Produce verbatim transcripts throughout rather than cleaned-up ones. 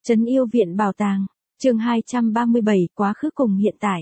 Trấn Yêu Viện Bảo Tàng, chương hai trăm ba mươi bảy, quá khứ cùng hiện tại.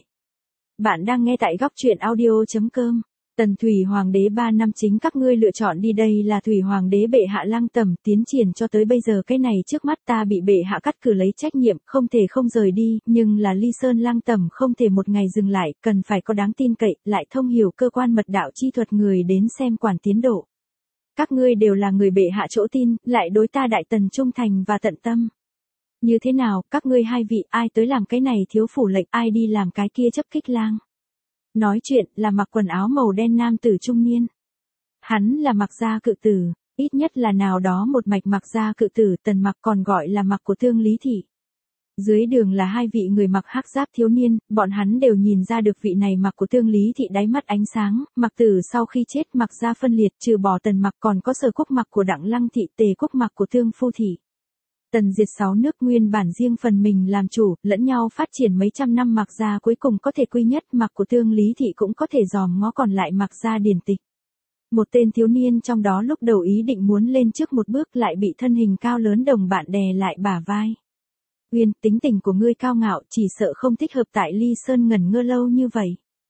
Bạn đang nghe tại góc truyện audio chấm com. Tần Thủy Hoàng đế ba năm chính các ngươi lựa chọn đi, đây là Thủy Hoàng đế bệ hạ Lăng Tẩm, tiến triển cho tới bây giờ cái này trước mắt ta bị bệ hạ cắt cử lấy trách nhiệm, không thể không rời đi, nhưng là Ly Sơn Lăng Tẩm không thể một ngày dừng lại, cần phải có đáng tin cậy, lại thông hiểu cơ quan mật đạo chi thuật người đến xem quản tiến độ. Các ngươi đều là người bệ hạ chỗ tin, lại đối ta Đại Tần trung thành và tận tâm. Như thế nào, các ngươi hai vị, ai tới làm cái này thiếu phủ lệnh, ai đi làm cái kia chấp kích lang? Nói chuyện là mặc quần áo màu đen nam tử trung niên. Hắn là Mặc gia cự tử, ít nhất là nào đó một mạch Mặc gia cự tử, Tần Mặc còn gọi là Mặc của Thương Lý Thị. Dưới đường là hai vị người mặc hắc giáp thiếu niên, bọn hắn đều nhìn ra được vị này Mặc của Thương Lý Thị đáy mắt ánh sáng. Mặc tử sau khi chết Mặc gia phân liệt, trừ bỏ Tần Mặc còn có Sở Quốc Mặc của Đặng Lăng Thị, Tề Quốc Mặc của Thương Phu Thị. Tần diệt sáu nước nguyên bản riêng phần mình làm chủ, lẫn nhau phát triển mấy trăm năm, Mặc gia cuối cùng có thể quy nhất, Mặc của Thương Lý Thị cũng có thể dòm ngó còn lại Mặc gia điển tịch. Một tên thiếu niên trong đó lúc đầu ý định muốn lên trước một bước, lại bị thân hình cao lớn đồng bạn đè lại bả vai. Uyên, tính tình của ngươi cao ngạo, chỉ sợ không thích hợp tại Ly Sơn ngẩn ngơ lâu như vậy.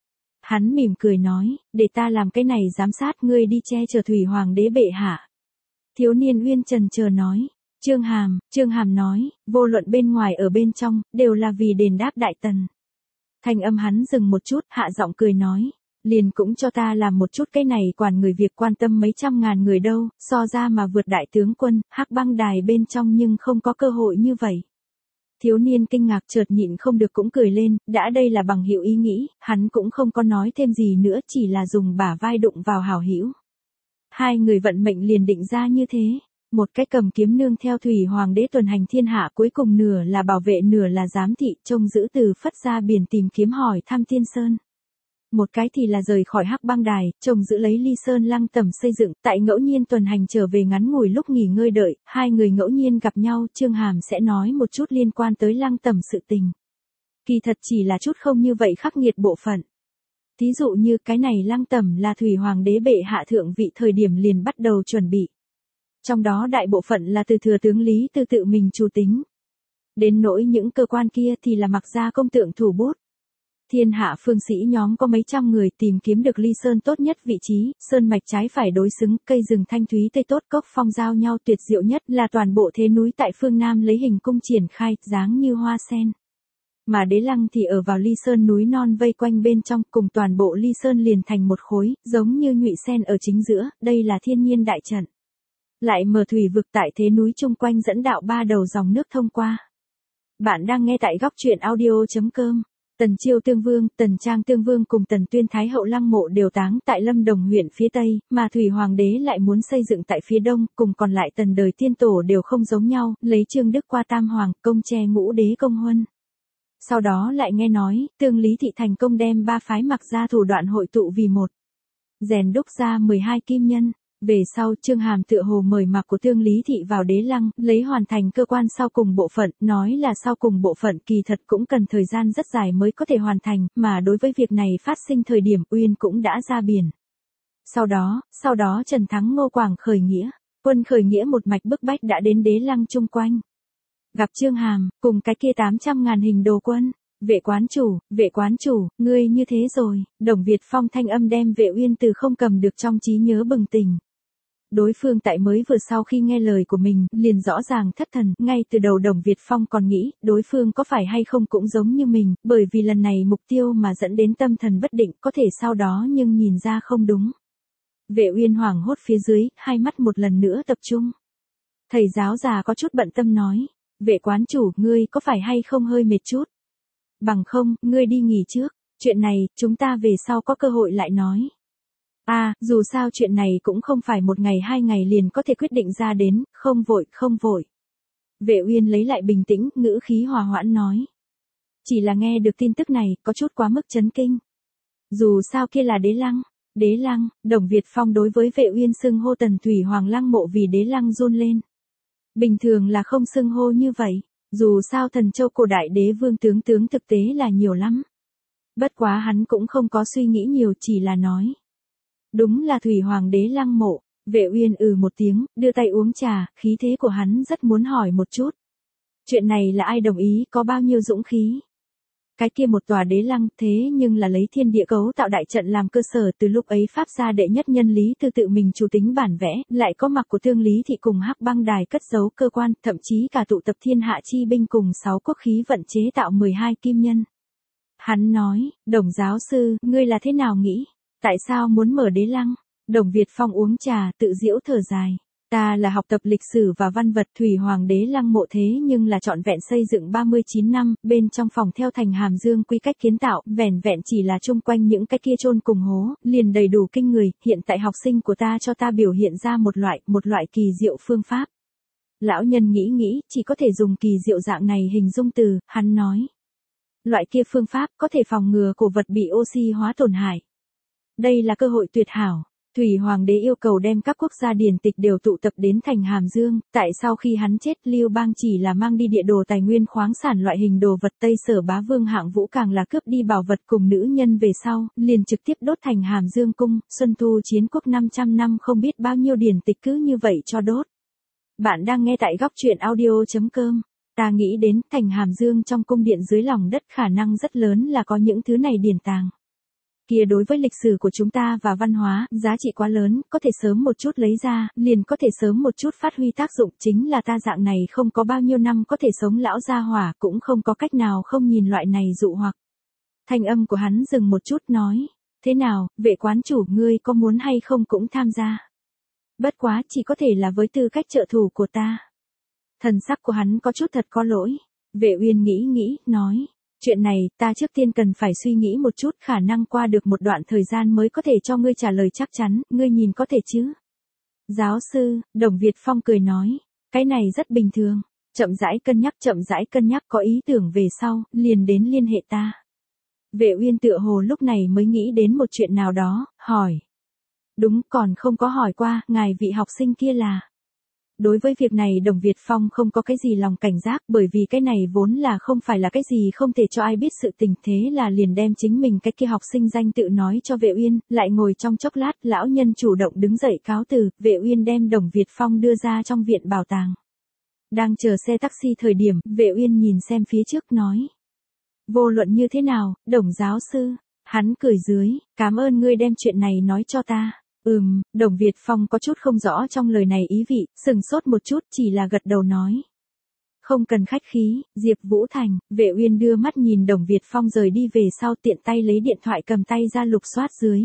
Hắn mỉm cười nói, để ta làm cái này giám sát, ngươi đi che chở Thủy Hoàng đế bệ hạ. Thiếu niên Uyên trần chờ nói. Trương Hàm, Trương Hàm nói, vô luận bên ngoài ở bên trong, đều là vì đền đáp Đại Tần. Thanh âm hắn dừng một chút, hạ giọng cười nói, liền cũng cho ta làm một chút cái này, quản người việc quan tâm mấy trăm ngàn người đâu, so ra mà vượt đại tướng quân, Hắc Băng Đài bên trong nhưng không có cơ hội như vậy. Thiếu niên kinh ngạc chợt nhịn không được cũng cười lên, đã đây là bằng hữu ý nghĩ, hắn cũng không có nói thêm gì nữa, chỉ là dùng bả vai đụng vào hảo hữu. Hai người vận mệnh liền định ra như thế. Một cái cầm kiếm nương theo Thủy Hoàng đế tuần hành thiên hạ, cuối cùng nửa là bảo vệ nửa là giám thị, trông giữ từ Phất ra biển tìm kiếm hỏi thăm Tiên Sơn. Một cái thì là rời khỏi Hắc Băng Đài, trông giữ lấy Ly Sơn Lăng Tẩm xây dựng, tại ngẫu nhiên tuần hành trở về ngắn ngủi lúc nghỉ ngơi đợi, hai người ngẫu nhiên gặp nhau, Trương Hàm sẽ nói một chút liên quan tới Lăng Tẩm sự tình. Kỳ thật chỉ là chút không như vậy khắc nghiệt bộ phận. Thí dụ như cái này Lăng Tẩm là Thủy Hoàng đế bệ hạ thượng vị thời điểm liền bắt đầu chuẩn bị. Trong đó đại bộ phận là từ thừa tướng Lý Tư tự mình chủ tính. Đến nỗi những cơ quan kia thì là Mặc gia công tượng thủ bút. Thiên hạ phương sĩ nhóm có mấy trăm người tìm kiếm được Ly Sơn tốt nhất vị trí, sơn mạch trái phải đối xứng, cây rừng thanh thúy tây tốt, cốc phong giao nhau, tuyệt diệu nhất là toàn bộ thế núi tại phương Nam lấy hình cung triển khai, dáng như hoa sen. Mà Đế Lăng thì ở vào Ly Sơn núi non vây quanh bên trong, cùng toàn bộ Ly Sơn liền thành một khối, giống như nhụy sen ở chính giữa, đây là thiên nhiên đại trận. Lại mở thủy vực tại thế núi chung quanh dẫn đạo ba đầu dòng nước thông qua. Bạn đang nghe tại góc truyện audio chấm com. Tần Chiêu Tương Vương, Tần Trang Tương Vương cùng Tần Tuyên Thái Hậu Lăng mộ đều táng tại Lâm Đồng huyện phía Tây, mà Thủy Hoàng đế lại muốn xây dựng tại phía Đông, cùng còn lại Tần đời tiên tổ đều không giống nhau, lấy Trương Đức qua Tam Hoàng, công che ngũ đế công huân. Sau đó lại nghe nói, Tương Lý Thị thành công đem ba phái Mặc gia thủ đoạn hội tụ vì một. Rèn đúc ra mười hai kim nhân. Về sau, Trương Hàm tựa hồ mời Mặc của Thương Lý Thị vào Đế Lăng, lấy hoàn thành cơ quan sau cùng bộ phận, nói là sau cùng bộ phận kỳ thật cũng cần thời gian rất dài mới có thể hoàn thành, mà đối với việc này phát sinh thời điểm Uyên cũng đã ra biển. Sau đó, sau đó Trần Thắng Ngô Quảng khởi nghĩa, quân khởi nghĩa một mạch bức bách đã đến Đế Lăng chung quanh. Gặp Trương Hàm, cùng cái kia tám trăm ngàn hình đồ quân. Vệ quán chủ, vệ quán chủ, ngươi như thế rồi, Đồng Việt Phong thanh âm đem Vệ Uyên từ không cầm được trong trí nhớ bừng tỉnh. Đối phương tại mới vừa sau khi nghe lời của mình, liền rõ ràng thất thần, ngay từ đầu Đồng Việt Phong còn nghĩ, đối phương có phải hay không cũng giống như mình, bởi vì lần này mục tiêu mà dẫn đến tâm thần bất định, có thể sau đó nhưng nhìn ra không đúng. Vệ Uyên hoảng hốt phía dưới, hai mắt một lần nữa tập trung. Thầy giáo già có chút bận tâm nói, vệ quán chủ, ngươi có phải hay không hơi mệt chút? Bằng không, ngươi đi nghỉ trước, chuyện này, chúng ta về sau có cơ hội lại nói. À, dù sao chuyện này cũng không phải một ngày hai ngày liền có thể quyết định ra đến, không vội, không vội. Vệ Uyên lấy lại bình tĩnh, ngữ khí hòa hoãn nói. Chỉ là nghe được tin tức này, có chút quá mức chấn kinh. Dù sao kia là Đế Lăng. Đế Lăng, Đồng Việt Phong đối với Vệ Uyên xưng hô Tần Thủy Hoàng Lăng mộ vì Đế Lăng run lên. Bình thường là không xưng hô như vậy. Dù sao Thần Châu cổ đại đế vương tướng tướng thực tế là nhiều lắm. Bất quá hắn cũng không có suy nghĩ nhiều, chỉ là nói. Đúng là Thủy Hoàng đế Lăng mộ. Vệ Uyên ừ một tiếng, đưa tay uống trà, khí thế của hắn rất muốn hỏi một chút. Chuyện này là ai đồng ý, có bao nhiêu dũng khí? Cái kia một tòa đế lăng thế nhưng là lấy thiên địa cấu tạo đại trận làm cơ sở, từ lúc ấy Pháp gia đệ nhất nhân Lý Tư tự mình chủ tính bản vẽ, lại có mặc của Thương Lý Thị cùng Hắc Băng Đài cất giấu cơ quan, thậm chí cả tụ tập thiên hạ chi binh cùng sáu quốc khí vận chế tạo mười hai kim nhân. Hắn nói, Đồng giáo sư, ngươi là thế nào nghĩ? Tại sao muốn mở đế lăng? Đồng Việt Phong uống trà, tự giễu thở dài. Ta là học tập lịch sử và văn vật, Thủy Hoàng đế lăng mộ thế nhưng là trọn vẹn xây dựng ba mươi chín năm, bên trong phòng theo thành Hàm Dương quy cách kiến tạo, vẻn vẹn chỉ là chung quanh những cái kia chôn cùng hố, liền đầy đủ kinh người, hiện tại học sinh của ta cho ta biểu hiện ra một loại, một loại kỳ diệu phương pháp. Lão nhân nghĩ nghĩ, chỉ có thể dùng kỳ diệu dạng này hình dung từ, hắn nói. Loại kia phương pháp có thể phòng ngừa cổ vật bị oxy hóa tổn hại. Đây là cơ hội tuyệt hảo. Thủy Hoàng đế yêu cầu đem các quốc gia điển tịch đều tụ tập đến thành Hàm Dương, tại sau khi hắn chết Lưu Bang chỉ là mang đi địa đồ tài nguyên khoáng sản loại hình đồ vật, Tây Sở Bá Vương Hạng Vũ càng là cướp đi bảo vật cùng nữ nhân về sau, liền trực tiếp đốt thành Hàm Dương cung, Xuân Thu chiến quốc năm trăm năm không biết bao nhiêu điển tịch cứ như vậy cho đốt. Bạn đang nghe tại góc truyện audio chấm com. Ta nghĩ đến thành Hàm Dương trong cung điện dưới lòng đất khả năng rất lớn là có những thứ này điển tàng. Kia đối với lịch sử của chúng ta và văn hóa, giá trị quá lớn, có thể sớm một chút lấy ra, liền có thể sớm một chút phát huy tác dụng, chính là ta dạng này không có bao nhiêu năm có thể sống lão gia hỏa, cũng không có cách nào không nhìn loại này dụ hoặc. Thanh âm của hắn dừng một chút nói, thế nào, vệ quán chủ ngươi có muốn hay không cũng tham gia. Bất quá chỉ có thể là với tư cách trợ thủ của ta. Thần sắc của hắn có chút thật có lỗi. Vệ Uyên nghĩ nghĩ, nói. Chuyện này, ta trước tiên cần phải suy nghĩ một chút, khả năng qua được một đoạn thời gian mới có thể cho ngươi trả lời chắc chắn, ngươi nhìn có thể chứ? Giáo sư, Đồng Việt Phong cười nói, cái này rất bình thường, chậm rãi cân nhắc chậm rãi cân nhắc có ý tưởng về sau, liền đến liên hệ ta. Vệ Uyên tựa hồ lúc này mới nghĩ đến một chuyện nào đó, hỏi. Đúng, còn không có hỏi qua, ngài vị học sinh kia là... Đối với việc này Đồng Việt Phong không có cái gì lòng cảnh giác, bởi vì cái này vốn là không phải là cái gì không thể cho ai biết sự tình, thế là liền đem chính mình cái kia học sinh danh tự nói cho Vệ Uyên, lại ngồi trong chốc lát, lão nhân chủ động đứng dậy cáo từ, Vệ Uyên đem Đồng Việt Phong đưa ra trong viện bảo tàng. Đang chờ xe taxi thời điểm, Vệ Uyên nhìn xem phía trước nói. Vô luận như thế nào, Đồng giáo sư, hắn cười dưới, cảm ơn ngươi đem chuyện này nói cho ta. Ừm, Đồng Việt Phong có chút không rõ trong lời này ý vị, sừng sốt một chút chỉ là gật đầu nói. Không cần khách khí, Diệp Vũ Thành, Vệ Uyên đưa mắt nhìn Đồng Việt Phong rời đi về sau, tiện tay lấy điện thoại cầm tay ra lục soát dưới.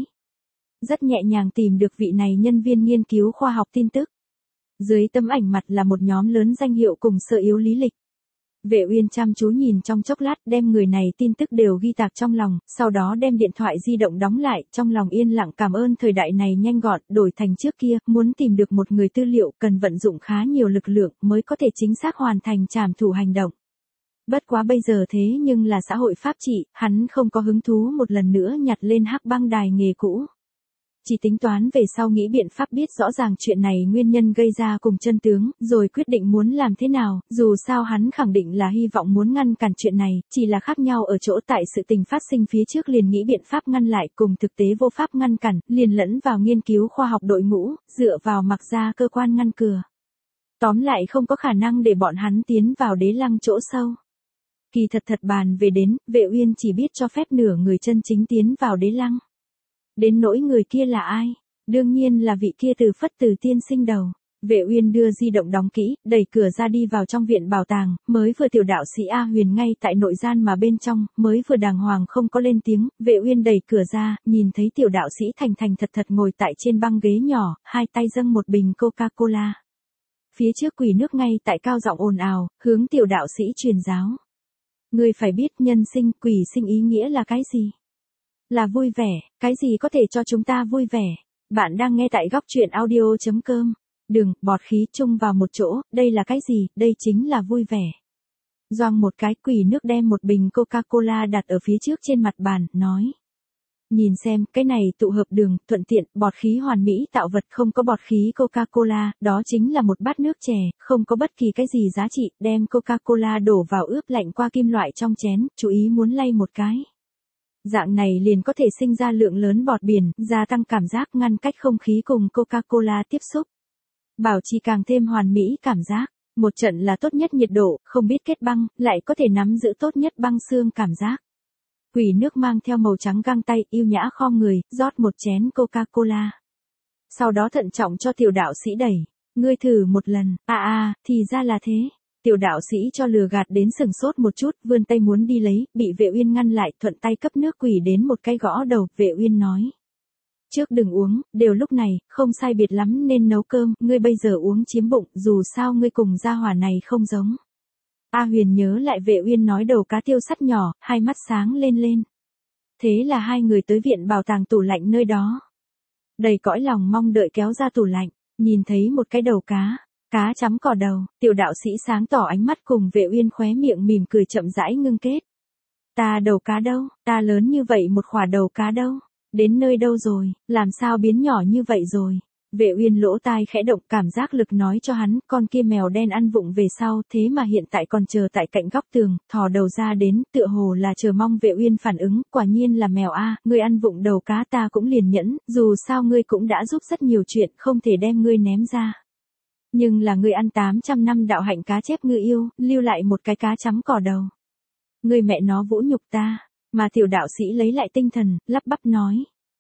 Rất nhẹ nhàng tìm được vị này nhân viên nghiên cứu khoa học tin tức. Dưới tấm ảnh mặt là một nhóm lớn danh hiệu cùng sơ yếu lý lịch. Vệ Uyên chăm chú nhìn trong chốc lát, đem người này tin tức đều ghi tạc trong lòng, sau đó đem điện thoại di động đóng lại, trong lòng yên lặng cảm ơn thời đại này nhanh gọn, đổi thành trước kia, muốn tìm được một người tư liệu cần vận dụng khá nhiều lực lượng mới có thể chính xác hoàn thành trảm thủ hành động. Bất quá bây giờ thế nhưng là xã hội pháp trị, hắn không có hứng thú một lần nữa nhặt lên Hắc Băng Đài nghề cũ. Chỉ tính toán về sau nghĩ biện pháp biết rõ ràng chuyện này nguyên nhân gây ra cùng chân tướng, rồi quyết định muốn làm thế nào, dù sao hắn khẳng định là hy vọng muốn ngăn cản chuyện này, chỉ là khác nhau ở chỗ tại sự tình phát sinh phía trước liền nghĩ biện pháp ngăn lại cùng thực tế vô pháp ngăn cản, liền lẫn vào nghiên cứu khoa học đội ngũ, dựa vào mặc ra cơ quan ngăn cửa. Tóm lại không có khả năng để bọn hắn tiến vào đế lăng chỗ sâu. Kỳ thật thật bàn về đến, Vệ Uyên chỉ biết cho phép nửa người chân chính tiến vào đế lăng. Đến nỗi người kia là ai? Đương nhiên là vị kia từ Phất Từ tiên sinh đầu. Vệ Uyên đưa di động đóng kỹ, đẩy cửa ra đi vào trong viện bảo tàng, mới vừa tiểu đạo sĩ A Huyền ngay tại nội gian mà bên trong, mới vừa đàng hoàng không có lên tiếng, Vệ Uyên đẩy cửa ra, nhìn thấy tiểu đạo sĩ thành thành thật thật ngồi tại trên băng ghế nhỏ, hai tay dâng một bình Coca-Cola. Phía trước quỷ nước ngay tại cao giọng ồn ào, hướng tiểu đạo sĩ truyền giáo. Ngươi phải biết nhân sinh, quỷ sinh ý nghĩa là cái gì? Là vui vẻ, cái gì có thể cho chúng ta vui vẻ? Bạn đang nghe tại góc truyện audio chấm com. Đường, bọt khí chung vào một chỗ, đây là cái gì? Đây chính là vui vẻ. Doang một cái, quỷ nước đem một bình Coca-Cola đặt ở phía trước trên mặt bàn, nói. Nhìn xem, cái này tụ hợp đường, thuận tiện, bọt khí hoàn mỹ tạo vật, không có bọt khí Coca-Cola, đó chính là một bát nước chè, không có bất kỳ cái gì giá trị, đem Coca-Cola đổ vào ướp lạnh qua kim loại trong chén, chú ý muốn lay một cái. Dạng này liền có thể sinh ra lượng lớn bọt biển, gia tăng cảm giác ngăn cách không khí cùng Coca-Cola tiếp xúc. Bảo trì càng thêm hoàn mỹ cảm giác. Một trận là tốt nhất nhiệt độ, không biết kết băng, lại có thể nắm giữ tốt nhất băng xương cảm giác. Quỷ nước mang theo màu trắng găng tay, yêu nhã khom người, rót một chén Coca-Cola. Sau đó thận trọng cho tiểu đạo sĩ đẩy. Ngươi thử một lần, à à, thì ra là thế. Tiểu đạo sĩ cho lừa gạt đến sừng sốt một chút, vươn tay muốn đi lấy, bị Vệ Uyên ngăn lại, thuận tay cấp nước quỷ đến một cái gõ đầu. Vệ Uyên nói. Trước đừng uống, đều lúc này, không sai biệt lắm nên nấu cơm, ngươi bây giờ uống chiếm bụng, dù sao ngươi cùng gia hỏa này không giống. A Huyền nhớ lại Vệ Uyên nói đầu cá tiêu sắt nhỏ, hai mắt sáng lên lên. Thế là hai người tới viện bảo tàng tủ lạnh nơi đó. Đầy cõi lòng mong đợi kéo ra tủ lạnh, nhìn thấy một cái đầu cá, cá chấm cỏ đầu, tiểu đạo sĩ sáng tỏ ánh mắt cùng Vệ Uyên khóe miệng mỉm cười chậm rãi ngưng kết. Ta đầu cá đâu, ta lớn như vậy một khỏa đầu cá đâu, đến nơi đâu rồi, làm sao biến nhỏ như vậy rồi. Vệ Uyên lỗ tai khẽ động, cảm giác lực nói cho hắn, con kia mèo đen ăn vụng về sau, thế mà hiện tại còn chờ tại cạnh góc tường, thò đầu ra đến, tựa hồ là chờ mong Vệ Uyên phản ứng, quả nhiên là mèo a, ngươi ăn vụng đầu cá ta cũng liền nhẫn, dù sao ngươi cũng đã giúp rất nhiều chuyện, không thể đem ngươi ném ra. Nhưng là ngươi ăn tám trăm năm đạo hạnh cá chép ngư yêu, lưu lại một cái cá chấm cỏ đầu. Ngươi mẹ nó vũ nhục ta, mà tiểu đạo sĩ lấy lại tinh thần, lắp bắp nói.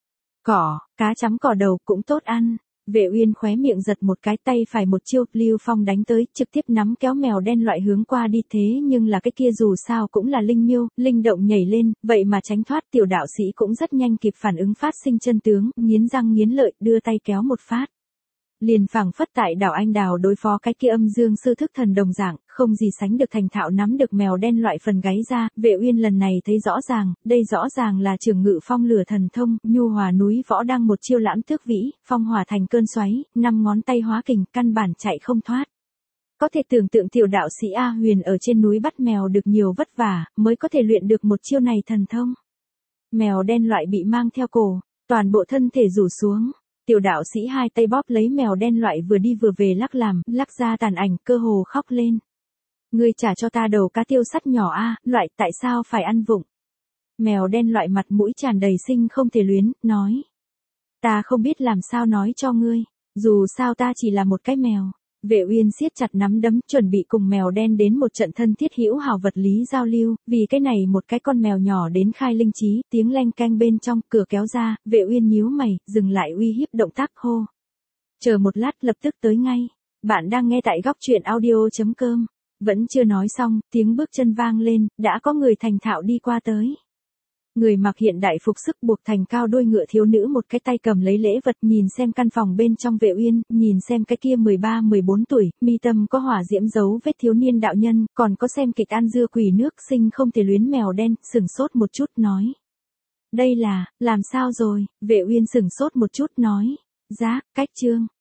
Cỏ, cá chấm cỏ đầu cũng tốt ăn. Vệ Uyên khóe miệng giật một cái, tay phải một chiêu, Lưu Phong đánh tới, trực tiếp nắm kéo mèo đen loại hướng qua đi, thế nhưng là cái kia dù sao cũng là linh miêu, linh động nhảy lên, vậy mà tránh thoát. Tiểu đạo sĩ cũng rất nhanh kịp phản ứng phát sinh chân tướng, nghiến răng nghiến lợi, đưa tay kéo một phát. Liền phảng phất tại đảo Anh Đào đối phó cái kia âm dương sư thức thần đồng dạng, không gì sánh được thành thạo nắm được mèo đen loại phần gáy ra. Vệ Uyên lần này thấy rõ ràng, đây rõ ràng là Trường Ngự Phong lửa thần thông, nhu hòa núi võ đang một chiêu lãm tước vĩ, phong hỏa thành cơn xoáy, năm ngón tay hóa kình, căn bản chạy không thoát. Có thể tưởng tượng tiểu đạo sĩ A Huyền ở trên núi bắt mèo được nhiều vất vả, mới có thể luyện được một chiêu này thần thông. Mèo đen loại bị mang theo cổ, toàn bộ thân thể rủ xuống. Tiểu đạo sĩ hai tay bóp lấy mèo đen loại vừa đi vừa về lắc làm, lắc ra tàn ảnh, cơ hồ khóc lên. Ngươi trả cho ta đầu cá tiêu sắt nhỏ a, loại tại sao phải ăn vụng? Mèo đen loại mặt mũi tràn đầy sinh không thể luyến, nói. Ta không biết làm sao nói cho ngươi, dù sao ta chỉ là một cái mèo. Vệ Uyên siết chặt nắm đấm, chuẩn bị cùng mèo đen đến một trận thân thiết hữu hảo vật lý giao lưu, vì cái này một cái con mèo nhỏ đến khai linh trí, tiếng leng keng bên trong, cửa kéo ra, Vệ Uyên nhíu mày, dừng lại uy hiếp động tác, hô. Chờ một lát, lập tức tới ngay. Bạn đang nghe tại góc truyện audio chấm com. Vẫn chưa nói xong, tiếng bước chân vang lên, đã có người thành thạo đi qua tới. Người mặc hiện đại phục sức buộc thành cao đuôi ngựa thiếu nữ một cái tay cầm lấy lễ vật, nhìn xem căn phòng bên trong Vệ Uyên, nhìn xem cái kia mười ba mười bốn tuổi, mi tâm có hỏa diễm dấu vết thiếu niên đạo nhân, còn có xem kịch ăn dưa quỷ nước sinh không thể luyến mèo đen, sừng sốt một chút nói. Đây là, làm sao rồi, Vệ Uyên sừng sốt một chút nói. Giá, cách chương.